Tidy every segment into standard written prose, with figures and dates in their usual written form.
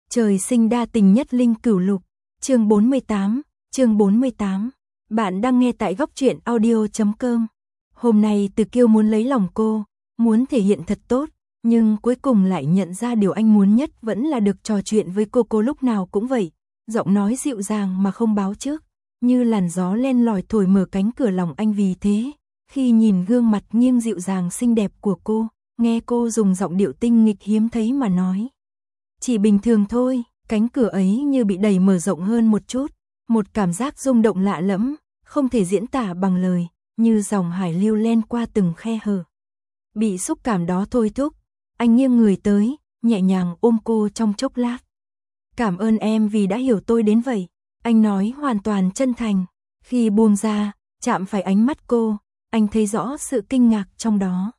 Trời sinh đa tình nhất linh cửu lục, chương 48, Bạn đang nghe tại góc truyện audio.com. Hôm nay Từ Kiêu muốn lấy lòng cô, muốn thể hiện thật tốt, nhưng cuối cùng lại nhận ra điều anh muốn nhất vẫn là được trò chuyện với cô lúc nào cũng vậy, giọng nói dịu dàng mà không báo trước, như làn gió len lỏi thổi mở cánh cửa lòng anh. Vì thế, khi nhìn gương mặt nghiêng dịu dàng xinh đẹp của cô, nghe cô dùng giọng điệu tinh nghịch hiếm thấy mà nói. Chỉ bình thường thôi, cánh cửa ấy như bị đẩy mở rộng hơn một chút, một cảm giác rung động lạ lẫm, không thể diễn tả bằng lời, như dòng hải lưu len qua từng khe hở. Bị xúc cảm đó thôi thúc, anh nghiêng người tới, nhẹ nhàng ôm cô trong chốc lát. Cảm ơn em vì đã hiểu tôi đến vậy, anh nói hoàn toàn chân thành. Khi buông ra, chạm phải ánh mắt cô, anh thấy rõ sự kinh ngạc trong đó.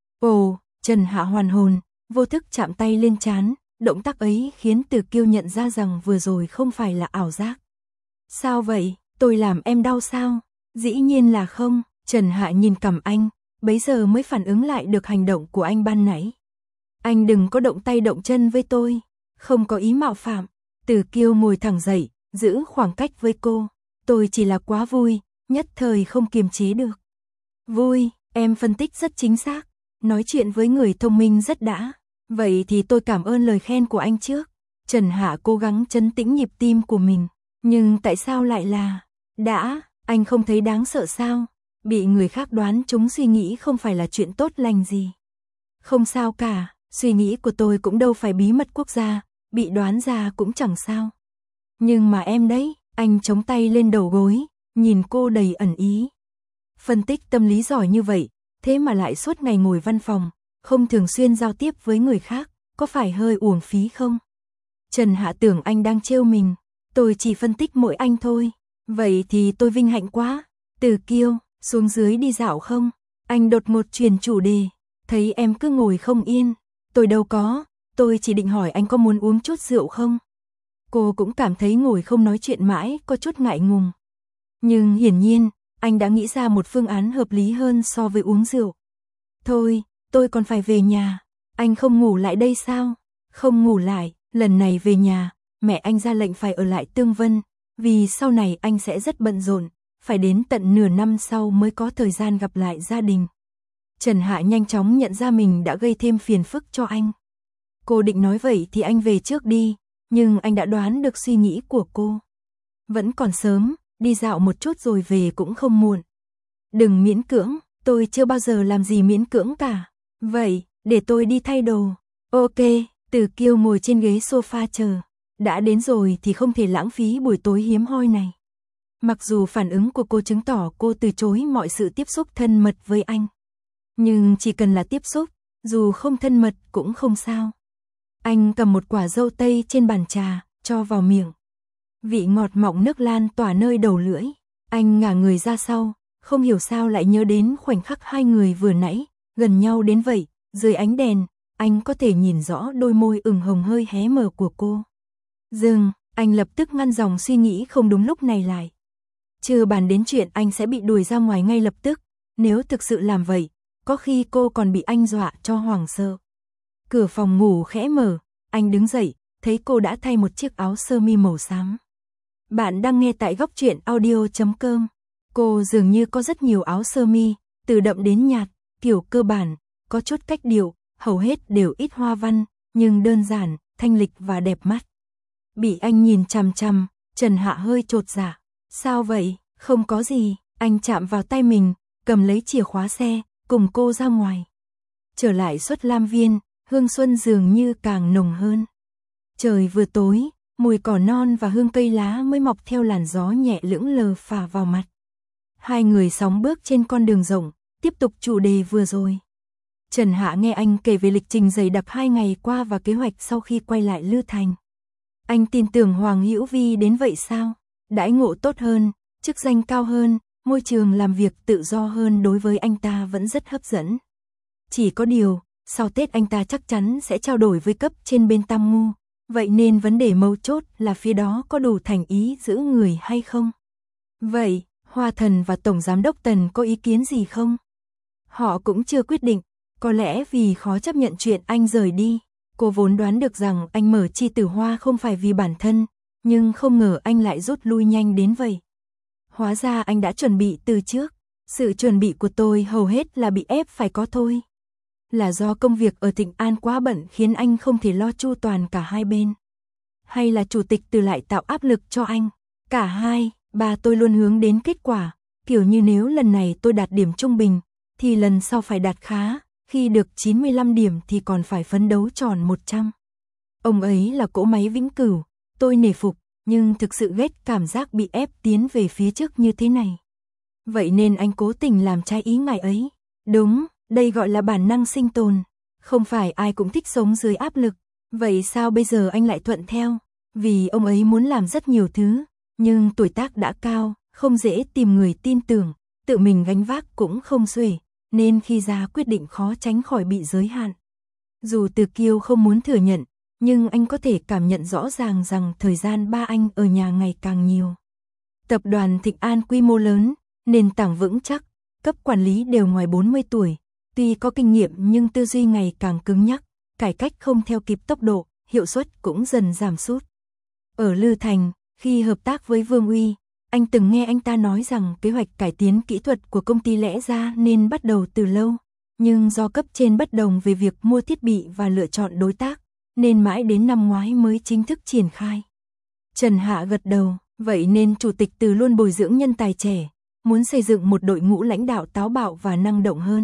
Ồ, Trần Hạ hoàn hồn, vô thức chạm tay lên trán, động tác ấy khiến Từ Kiêu nhận ra rằng vừa rồi không phải là ảo giác. Sao vậy, tôi làm em đau sao? Dĩ nhiên là không, Trần Hạ nhìn cằm anh, bấy giờ mới phản ứng lại được hành động của anh ban nãy. Anh đừng có động tay động chân với tôi, không có ý mạo phạm. Từ Kiêu ngồi thẳng dậy, giữ khoảng cách với cô. Tôi chỉ là quá vui, nhất thời không kiềm chế được. Vui, em phân tích rất chính xác, nói chuyện với người thông minh rất đã. Vậy thì tôi cảm ơn lời khen của anh trước. Trần Hạ cố gắng trấn tĩnh nhịp tim của mình. Nhưng tại sao lại là đã, anh không thấy đáng sợ sao? Bị người khác đoán trúng suy nghĩ không phải là chuyện tốt lành gì. Không sao cả, suy nghĩ của tôi cũng đâu phải bí mật quốc gia, bị đoán ra cũng chẳng sao. Nhưng mà em đấy, anh chống tay lên đầu gối, nhìn cô đầy ẩn ý. Phân tích tâm lý giỏi như vậy, thế mà lại suốt ngày ngồi văn phòng, không thường xuyên giao tiếp với người khác, có phải hơi uổng phí không? Trần Hạ tưởng anh đang trêu mình, tôi chỉ phân tích mỗi anh thôi, vậy thì tôi vinh hạnh quá. Từ Kiêu, xuống dưới đi dạo không? Anh đột ngột chuyển chủ đề, thấy em cứ ngồi không yên. Tôi đâu có, tôi chỉ định hỏi anh có muốn uống chút rượu không? Cô cũng cảm thấy ngồi không nói chuyện mãi có chút ngại ngùng. Nhưng hiển nhiên, anh đã nghĩ ra một phương án hợp lý hơn so với uống rượu. Thôi, tôi còn phải về nhà, anh không ngủ lại đây sao? Không ngủ lại, lần này về nhà, mẹ anh ra lệnh phải ở lại Tương Vân, vì sau này anh sẽ rất bận rộn, phải đến tận nửa năm sau mới có thời gian gặp lại gia đình. Trần Hạ nhanh chóng nhận ra mình đã gây thêm phiền phức cho anh. Cô định nói vậy thì anh về trước đi, nhưng anh đã đoán được suy nghĩ của cô. Vẫn còn sớm, đi dạo một chút rồi về cũng không muộn. Đừng miễn cưỡng, tôi chưa bao giờ làm gì miễn cưỡng cả. Vậy, để tôi đi thay đồ. Ok, Từ Kiêu ngồi trên ghế sofa chờ. Đã đến rồi thì không thể lãng phí buổi tối hiếm hoi này. Mặc dù phản ứng của cô chứng tỏ cô từ chối mọi sự tiếp xúc thân mật với anh. Nhưng chỉ cần là tiếp xúc, dù không thân mật cũng không sao. Anh cầm một quả dâu tây trên bàn trà, cho vào miệng. Vị ngọt mọng nước lan tỏa nơi đầu lưỡi. Anh ngả người ra sau, không hiểu sao lại nhớ đến khoảnh khắc hai người vừa nãy, gần nhau đến vậy, dưới ánh đèn, anh có thể nhìn rõ đôi môi ửng hồng hơi hé mở của cô. Dừng, anh lập tức ngăn dòng suy nghĩ không đúng lúc này lại. Chưa bàn đến chuyện anh sẽ bị đuổi ra ngoài ngay lập tức, nếu thực sự làm vậy, có khi cô còn bị anh dọa cho hoảng sợ. Cửa phòng ngủ khẽ mở, anh đứng dậy, thấy cô đã thay một chiếc áo sơ mi màu xám. Bạn đang nghe tại góc truyện audio.com. Cô dường như có rất nhiều áo sơ mi, từ đậm đến nhạt, kiểu cơ bản, có chút cách điệu, hầu hết đều ít hoa văn, nhưng đơn giản, thanh lịch và đẹp mắt. Bị anh nhìn chằm chằm, Trần Hạ hơi chột dạ. Sao vậy? Không có gì, anh chạm vào tay mình, cầm lấy chìa khóa xe, cùng cô ra ngoài. Trở lại Xuất Lam Viên, hương xuân dường như càng nồng hơn. Trời vừa tối, mùi cỏ non và hương cây lá mới mọc theo làn gió nhẹ lững lờ phả vào mặt. Hai người sóng bước trên con đường rộng, tiếp tục chủ đề vừa rồi. Trần Hạ nghe anh kể về lịch trình dày đặc 2 ngày qua và kế hoạch sau khi quay lại Lư Thành. Anh tin tưởng Hoàng Hữu Vi đến vậy sao? Đãi ngộ tốt hơn, chức danh cao hơn, môi trường làm việc tự do hơn đối với anh ta vẫn rất hấp dẫn. Chỉ có điều, sau Tết anh ta chắc chắn sẽ trao đổi với cấp trên bên Tam Ngu, vậy nên vấn đề mấu chốt là phía đó có đủ thành ý giữ người hay không? Vậy, Hoa Thần và Tổng Giám đốc Tần có ý kiến gì không? Họ cũng chưa quyết định, có lẽ vì khó chấp nhận chuyện anh rời đi. Cô vốn đoán được rằng anh mở chi tử hoa không phải vì bản thân, nhưng không ngờ anh lại rút lui nhanh đến vậy. Hóa ra anh đã chuẩn bị từ trước. Sự chuẩn bị của tôi hầu hết là bị ép phải có thôi. Là do công việc ở Thịnh An quá bận khiến anh không thể lo chu toàn cả hai bên. Hay là chủ tịch Từ lại tạo áp lực cho anh? Cả hai, ba tôi luôn hướng đến kết quả. Kiểu như nếu lần này tôi đạt điểm trung bình, thì lần sau phải đạt khá. Khi được 95 điểm thì còn phải phấn đấu tròn 100. Ông ấy là cỗ máy vĩnh cửu. Tôi nể phục, nhưng thực sự ghét cảm giác bị ép tiến về phía trước như thế này. Vậy nên anh cố tình làm trái ý ngài ấy. Đúng, đây gọi là bản năng sinh tồn. Không phải ai cũng thích sống dưới áp lực. Vậy sao bây giờ anh lại thuận theo? Vì ông ấy muốn làm rất nhiều thứ, nhưng tuổi tác đã cao, không dễ tìm người tin tưởng, tự mình gánh vác cũng không xuể, nên khi ra quyết định khó tránh khỏi bị giới hạn. Dù Từ Kiêu không muốn thừa nhận, nhưng anh có thể cảm nhận rõ ràng rằng thời gian ba anh ở nhà ngày càng nhiều. Tập đoàn Thịnh An quy mô lớn, nền tảng vững chắc, cấp quản lý đều ngoài 40 tuổi, tuy có kinh nghiệm nhưng tư duy ngày càng cứng nhắc, cải cách không theo kịp tốc độ, hiệu suất cũng dần giảm sút. Ở Lư Thành, khi hợp tác với Vương Uy, anh từng nghe anh ta nói rằng kế hoạch cải tiến kỹ thuật của công ty lẽ ra nên bắt đầu từ lâu, nhưng do cấp trên bất đồng về việc mua thiết bị và lựa chọn đối tác, nên mãi đến năm ngoái mới chính thức triển khai. Trần Hạ gật đầu, vậy nên Chủ tịch Từ luôn bồi dưỡng nhân tài trẻ, muốn xây dựng một đội ngũ lãnh đạo táo bạo và năng động hơn.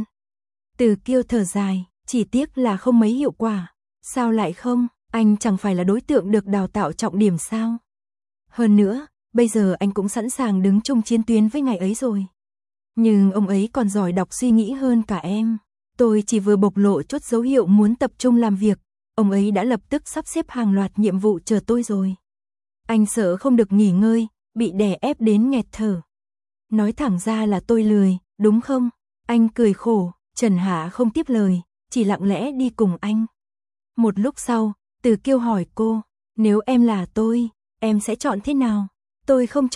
Từ Kiêu thở dài, chỉ tiếc là không mấy hiệu quả. Sao lại không? Anh chẳng phải là đối tượng được đào tạo trọng điểm sao? Hơn nữa, bây giờ anh cũng sẵn sàng đứng chung chiến tuyến với ngài ấy rồi. Nhưng ông ấy còn giỏi đọc suy nghĩ hơn cả em. Tôi chỉ vừa bộc lộ chút dấu hiệu muốn tập trung làm việc, ông ấy đã lập tức sắp xếp hàng loạt nhiệm vụ chờ tôi rồi. Anh sợ không được nghỉ ngơi, bị đè ép đến nghẹt thở. Nói thẳng ra là tôi lười, đúng không? Anh cười khổ, Trần Hạ không tiếp lời, chỉ lặng lẽ đi cùng anh. Một lúc sau, Từ Kiêu hỏi cô, nếu em là tôi, em sẽ chọn thế nào? Tôi không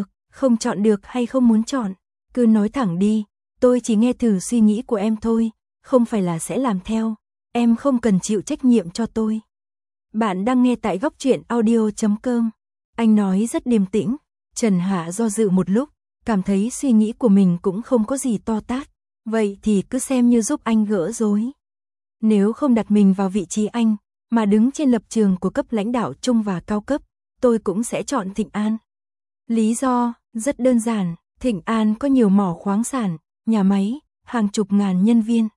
chọn được hay không muốn chọn, cứ nói thẳng đi, tôi chỉ nghe thử suy nghĩ của em thôi, không phải là sẽ làm theo, em không cần chịu trách nhiệm cho tôi. Bạn đang nghe tại goctruyện.audio.com. Anh nói rất điềm tĩnh. Trần Hạ do dự một lúc, cảm thấy suy nghĩ của mình cũng không có gì to tát, vậy thì cứ xem như giúp anh gỡ rối. Nếu không đặt mình vào vị trí anh, mà đứng trên lập trường của cấp lãnh đạo trung và cao cấp, tôi cũng sẽ chọn Thịnh An. Lý do, rất đơn giản, Thịnh An có nhiều mỏ khoáng sản, nhà máy, hàng chục ngàn nhân viên.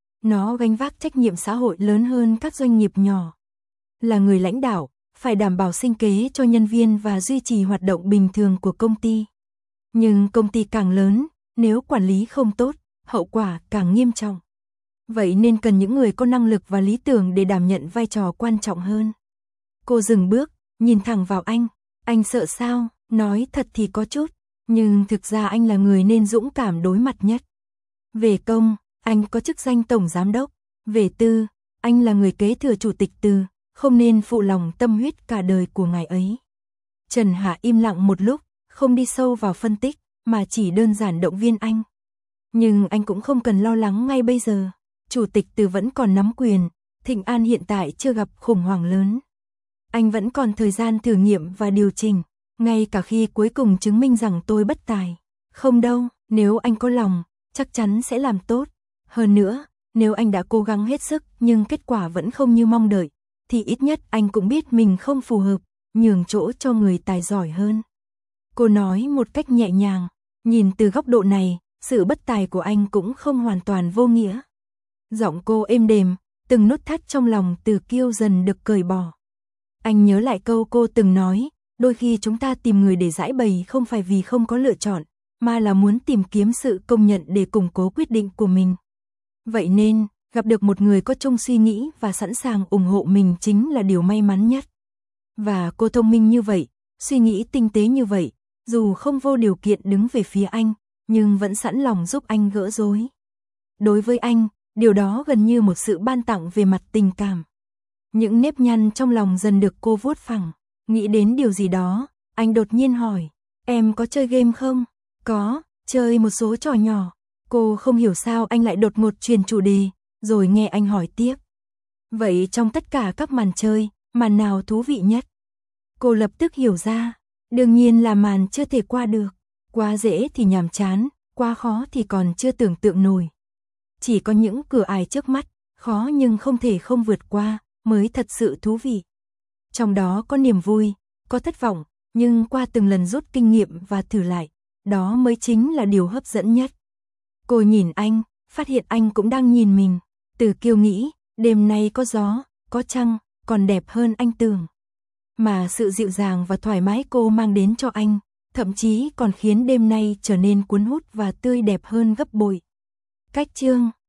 Nó gánh vác trách nhiệm xã hội lớn hơn các doanh nghiệp nhỏ. Là người lãnh đạo, phải đảm bảo sinh kế cho nhân viên và duy trì hoạt động bình thường của công ty. Nhưng công ty càng lớn, nếu quản lý không tốt, hậu quả càng nghiêm trọng. Vậy nên cần những người có năng lực và lý tưởng để đảm nhận vai trò quan trọng hơn. Cô dừng bước, nhìn thẳng vào anh sợ sao? Nói thật thì có chút, nhưng thực ra anh là người nên dũng cảm đối mặt nhất. Về công, anh có chức danh tổng giám đốc. Về tư, anh là người kế thừa chủ tịch Từ, không nên phụ lòng tâm huyết cả đời của ngài ấy. Trần Hạ im lặng một lúc, không đi sâu vào phân tích, mà chỉ đơn giản động viên anh. Nhưng anh cũng không cần lo lắng ngay bây giờ. Chủ tịch Từ vẫn còn nắm quyền, Thịnh An hiện tại chưa gặp khủng hoảng lớn. Anh vẫn còn thời gian thử nghiệm và điều chỉnh, ngay cả khi cuối cùng chứng minh rằng tôi bất tài. Không đâu, nếu anh có lòng, chắc chắn sẽ làm tốt. Hơn nữa, nếu anh đã cố gắng hết sức nhưng kết quả vẫn không như mong đợi, thì ít nhất anh cũng biết mình không phù hợp, nhường chỗ cho người tài giỏi hơn. Cô nói một cách nhẹ nhàng, nhìn từ góc độ này, sự bất tài của anh cũng không hoàn toàn vô nghĩa. Giọng cô êm đềm, từng nút thắt trong lòng Từ Kiêu dần được cởi bỏ. Anh nhớ lại câu cô từng nói, đôi khi chúng ta tìm người để giải bày không phải vì không có lựa chọn, mà là muốn tìm kiếm sự công nhận để củng cố quyết định của mình. Vậy nên, gặp được một người có chung suy nghĩ và sẵn sàng ủng hộ mình chính là điều may mắn nhất. Và cô thông minh như vậy, suy nghĩ tinh tế như vậy, dù không vô điều kiện đứng về phía anh, nhưng vẫn sẵn lòng giúp anh gỡ rối. Đối với anh, điều đó gần như một sự ban tặng về mặt tình cảm. Những nếp nhăn trong lòng dần được cô vuốt phẳng. Nghĩ đến điều gì đó, anh đột nhiên hỏi, em có chơi game không? Có, chơi một số trò nhỏ. Cô không hiểu sao anh lại đột ngột chuyển chủ đề, rồi nghe anh hỏi tiếp. Vậy trong tất cả các màn chơi, màn nào thú vị nhất? Cô lập tức hiểu ra, đương nhiên là màn chưa thể qua được. Quá dễ thì nhàm chán, quá khó thì còn chưa tưởng tượng nổi. Chỉ có những cửa ải trước mắt, khó nhưng không thể không vượt qua, mới thật sự thú vị. Trong đó có niềm vui, có thất vọng, nhưng qua từng lần rút kinh nghiệm và thử lại, đó mới chính là điều hấp dẫn nhất. Cô nhìn anh, phát hiện anh cũng đang nhìn mình. Từ Kiêu nghĩ, đêm nay có gió, có trăng, còn đẹp hơn anh tưởng. Mà sự dịu dàng và thoải mái cô mang đến cho anh, thậm chí còn khiến đêm nay trở nên cuốn hút và tươi đẹp hơn gấp bội. Cách chương